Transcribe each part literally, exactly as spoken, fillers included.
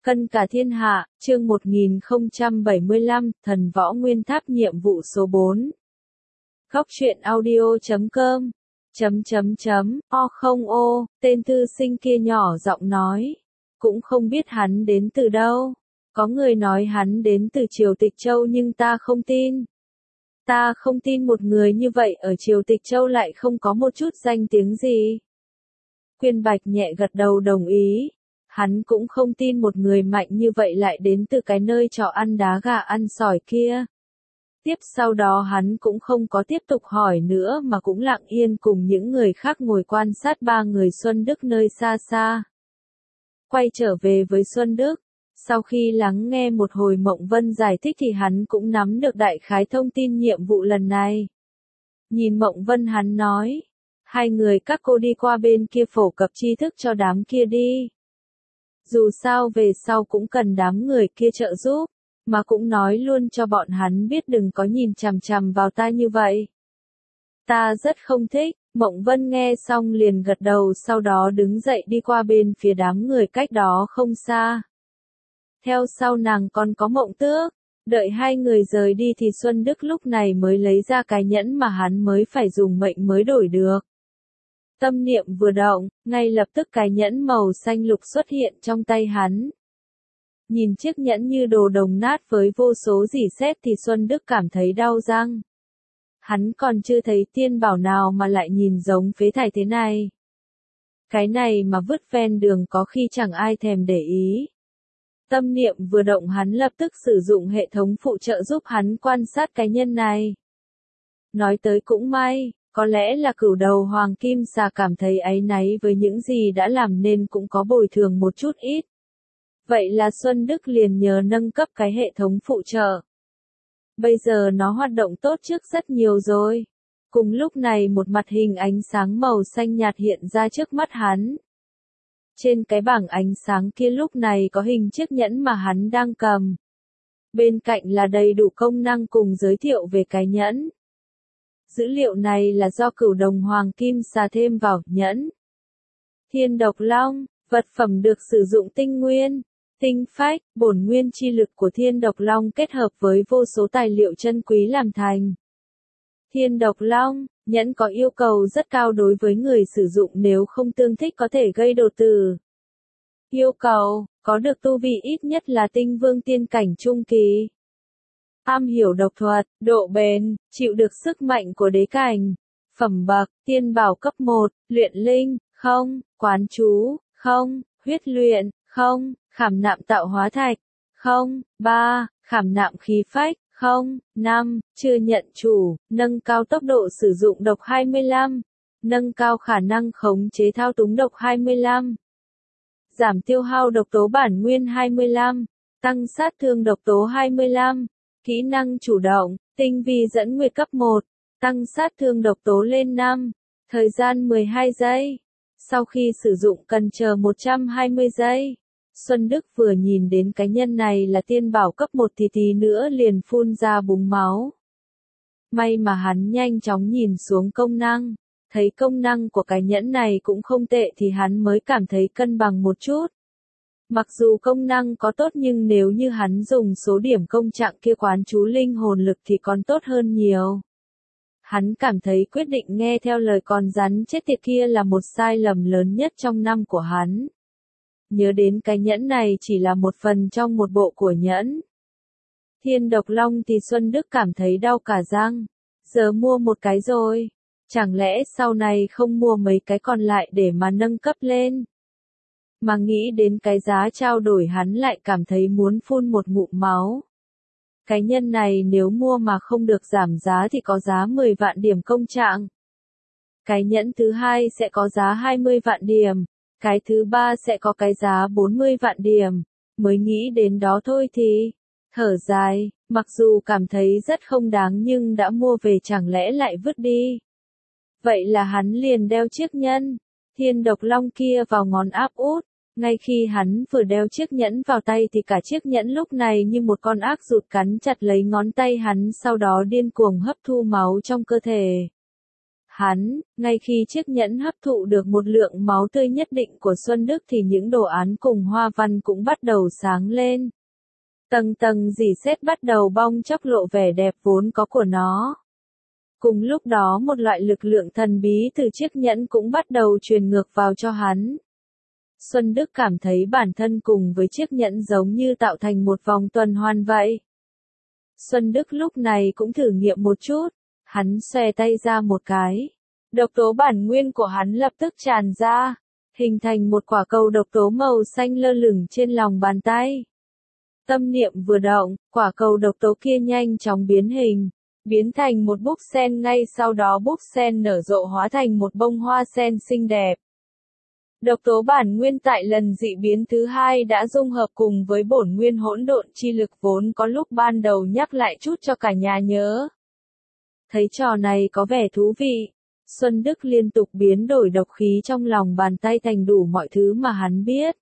Cân cả thiên hạ, chương một nghìn không trăm bảy mươi lăm, Thần Võ Nguyên Tháp nhiệm vụ số bốn. Góc truyện audio chấm com chấm chấm chấm o không ô, tên thư sinh kia nhỏ giọng nói. Cũng không biết hắn đến từ đâu. Có người nói hắn đến từ Triều Tịch Châu nhưng ta không tin. Ta không tin một người như vậy ở Triều Tịch Châu lại không có một chút danh tiếng gì. Quyên Bạch nhẹ gật đầu đồng ý. Hắn cũng không tin một người mạnh như vậy lại đến từ cái nơi trò ăn đá gà ăn sỏi kia. Tiếp sau đó hắn cũng không có tiếp tục hỏi nữa mà cũng lặng yên cùng những người khác ngồi quan sát ba người Xuân Đức nơi xa xa. Quay trở về với Xuân Đức, sau khi lắng nghe một hồi Mộng Vân giải thích thì hắn cũng nắm được đại khái thông tin nhiệm vụ lần này. Nhìn Mộng Vân hắn nói, hai người các cô đi qua bên kia phổ cập tri thức cho đám kia đi. Dù sao về sau cũng cần đám người kia trợ giúp, mà cũng nói luôn cho bọn hắn biết đừng có nhìn chằm chằm vào ta như vậy. Ta rất không thích, Mộng Vân nghe xong liền gật đầu sau đó đứng dậy đi qua bên phía đám người cách đó không xa. Theo sau nàng còn có Mộng Tước, đợi hai người rời đi thì Xuân Đức lúc này mới lấy ra cái nhẫn mà hắn mới phải dùng mệnh mới đổi được. Tâm niệm vừa động, ngay lập tức cái nhẫn màu xanh lục xuất hiện trong tay hắn. Nhìn chiếc nhẫn như đồ đồng nát với vô số rỉ sét thì Xuân Đức cảm thấy đau răng. Hắn còn chưa thấy tiên bảo nào mà lại nhìn giống phế thải thế này. Cái này mà vứt ven đường có khi chẳng ai thèm để ý. Tâm niệm vừa động hắn lập tức sử dụng hệ thống phụ trợ giúp hắn quan sát cái nhân này. Nói tới cũng may. Có lẽ là cửu đầu hoàng kim xà cảm thấy áy náy với những gì đã làm nên cũng có bồi thường một chút ít. Vậy là Xuân Đức liền nhờ nâng cấp cái hệ thống phụ trợ. Bây giờ nó hoạt động tốt trước rất nhiều rồi. Cùng lúc này một mặt hình ánh sáng màu xanh nhạt hiện ra trước mắt hắn. Trên cái bảng ánh sáng kia lúc này có hình chiếc nhẫn mà hắn đang cầm. Bên cạnh là đầy đủ công năng cùng giới thiệu về cái nhẫn. Dữ liệu này là do cửu đồng hoàng kim xà thêm vào nhẫn. Thiên độc long, vật phẩm được sử dụng tinh nguyên, tinh phách, bổn nguyên chi lực của thiên độc long kết hợp với vô số tài liệu chân quý làm thành. Thiên độc long, nhẫn có yêu cầu rất cao đối với người sử dụng nếu không tương thích có thể gây đột tử. Yêu cầu, có được tu vi ít nhất là tinh vương tiên cảnh trung kỳ. Am hiểu độc thuật, độ bền, chịu được sức mạnh của đế cảnh. Phẩm bậc, tiên bảo cấp một, luyện linh, không, quán chú, không, huyết luyện, không, khảm nạm tạo hóa thạch, không, ba, khảm nạm khí phách, không, năm, chưa nhận chủ, nâng cao tốc độ sử dụng độc hai mươi lăm, nâng cao khả năng khống chế thao túng độc hai mươi lăm, giảm tiêu hao độc tố bản nguyên hai mươi lăm, tăng sát thương độc tố hai mươi lăm. Kỹ năng chủ động, tinh vi dẫn nguyệt cấp một, tăng sát thương độc tố lên năm, thời gian mười hai giây. Sau khi sử dụng cần chờ một trăm hai mươi giây. Xuân Đức vừa nhìn đến cái nhân này là tiên bảo cấp một thì tí nữa liền phun ra búng máu. May mà hắn nhanh chóng nhìn xuống công năng, thấy công năng của cái nhẫn này cũng không tệ thì hắn mới cảm thấy cân bằng một chút. Mặc dù công năng có tốt nhưng nếu như hắn dùng số điểm công trạng kia quán chú linh hồn lực thì còn tốt hơn nhiều. Hắn cảm thấy quyết định nghe theo lời con rắn chết tiệt kia là một sai lầm lớn nhất trong năm của hắn. Nhớ đến cái nhẫn này chỉ là một phần trong một bộ của nhẫn. Thiên độc long thì Xuân Đức cảm thấy đau cả răng. Giờ mua một cái rồi. Chẳng lẽ sau này không mua mấy cái còn lại để mà nâng cấp lên? Mà nghĩ đến cái giá trao đổi hắn lại cảm thấy muốn phun một ngụm máu. Cái nhân này nếu mua mà không được giảm giá thì có giá mười vạn điểm công trạng. Cái nhẫn thứ hai sẽ có giá hai mươi vạn điểm. Cái thứ ba sẽ có cái giá bốn mươi vạn điểm. Mới nghĩ đến đó thôi thì thở dài, mặc dù cảm thấy rất không đáng nhưng đã mua về chẳng lẽ lại vứt đi. Vậy là hắn liền đeo chiếc nhẫn thiên độc long kia vào ngón áp út. Ngay khi hắn vừa đeo chiếc nhẫn vào tay thì cả chiếc nhẫn lúc này như một con ác rụt cắn chặt lấy ngón tay hắn sau đó điên cuồng hấp thu máu trong cơ thể. Hắn, ngay khi chiếc nhẫn hấp thụ được một lượng máu tươi nhất định của Xuân Đức thì những đồ án cùng hoa văn cũng bắt đầu sáng lên. Tầng tầng rỉ sét bắt đầu bong chóc lộ vẻ đẹp vốn có của nó. Cùng lúc đó một loại lực lượng thần bí từ chiếc nhẫn cũng bắt đầu truyền ngược vào cho hắn. Xuân Đức cảm thấy bản thân cùng với chiếc nhẫn giống như tạo thành một vòng tuần hoàn vậy. Xuân Đức lúc này cũng thử nghiệm một chút, hắn xòe tay ra một cái. Độc tố bản nguyên của hắn lập tức tràn ra, hình thành một quả cầu độc tố màu xanh lơ lửng trên lòng bàn tay. Tâm niệm vừa động, quả cầu độc tố kia nhanh chóng biến hình, biến thành một búp sen, ngay sau đó búp sen nở rộ hóa thành một bông hoa sen xinh đẹp. Độc tố bản nguyên tại lần dị biến thứ hai đã dung hợp cùng với bổn nguyên hỗn độn chi lực vốn có lúc ban đầu, nhắc lại chút cho cả nhà nhớ. Thấy trò này có vẻ thú vị, Xuân Đức liên tục biến đổi độc khí trong lòng bàn tay thành đủ mọi thứ mà hắn biết.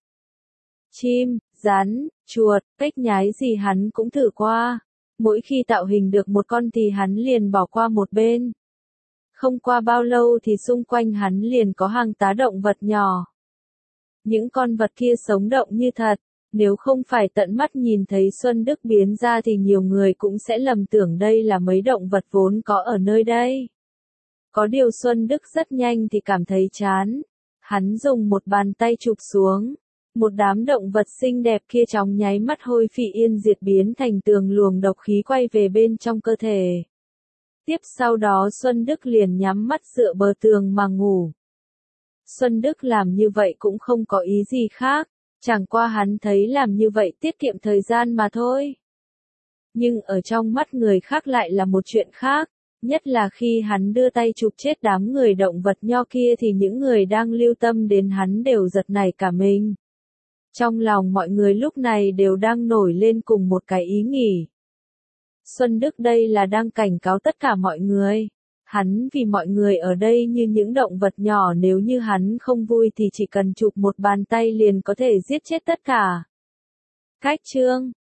Chim, rắn, chuột, cách nhái gì hắn cũng thử qua. Mỗi khi tạo hình được một con thì hắn liền bỏ qua một bên. Không qua bao lâu thì xung quanh hắn liền có hàng tá động vật nhỏ. Những con vật kia sống động như thật, nếu không phải tận mắt nhìn thấy Xuân Đức biến ra thì nhiều người cũng sẽ lầm tưởng đây là mấy động vật vốn có ở nơi đây. Có điều Xuân Đức rất nhanh thì cảm thấy chán. Hắn dùng một bàn tay chụp xuống. Một đám động vật xinh đẹp kia trong nháy mắt hôi phi yên diệt biến thành tường luồng độc khí quay về bên trong cơ thể. Tiếp sau đó Xuân Đức liền nhắm mắt dựa bờ tường mà ngủ. Xuân Đức làm như vậy cũng không có ý gì khác, chẳng qua hắn thấy làm như vậy tiết kiệm thời gian mà thôi. Nhưng ở trong mắt người khác lại là một chuyện khác, nhất là khi hắn đưa tay chụp chết đám người động vật nho kia thì những người đang lưu tâm đến hắn đều giật nảy cả mình. Trong lòng mọi người lúc này đều đang nổi lên cùng một cái ý nghĩ. Xuân Đức đây là đang cảnh cáo tất cả mọi người. Hắn vì mọi người ở đây như những động vật nhỏ, nếu như hắn không vui thì chỉ cần chụp một bàn tay liền có thể giết chết tất cả. Cách chương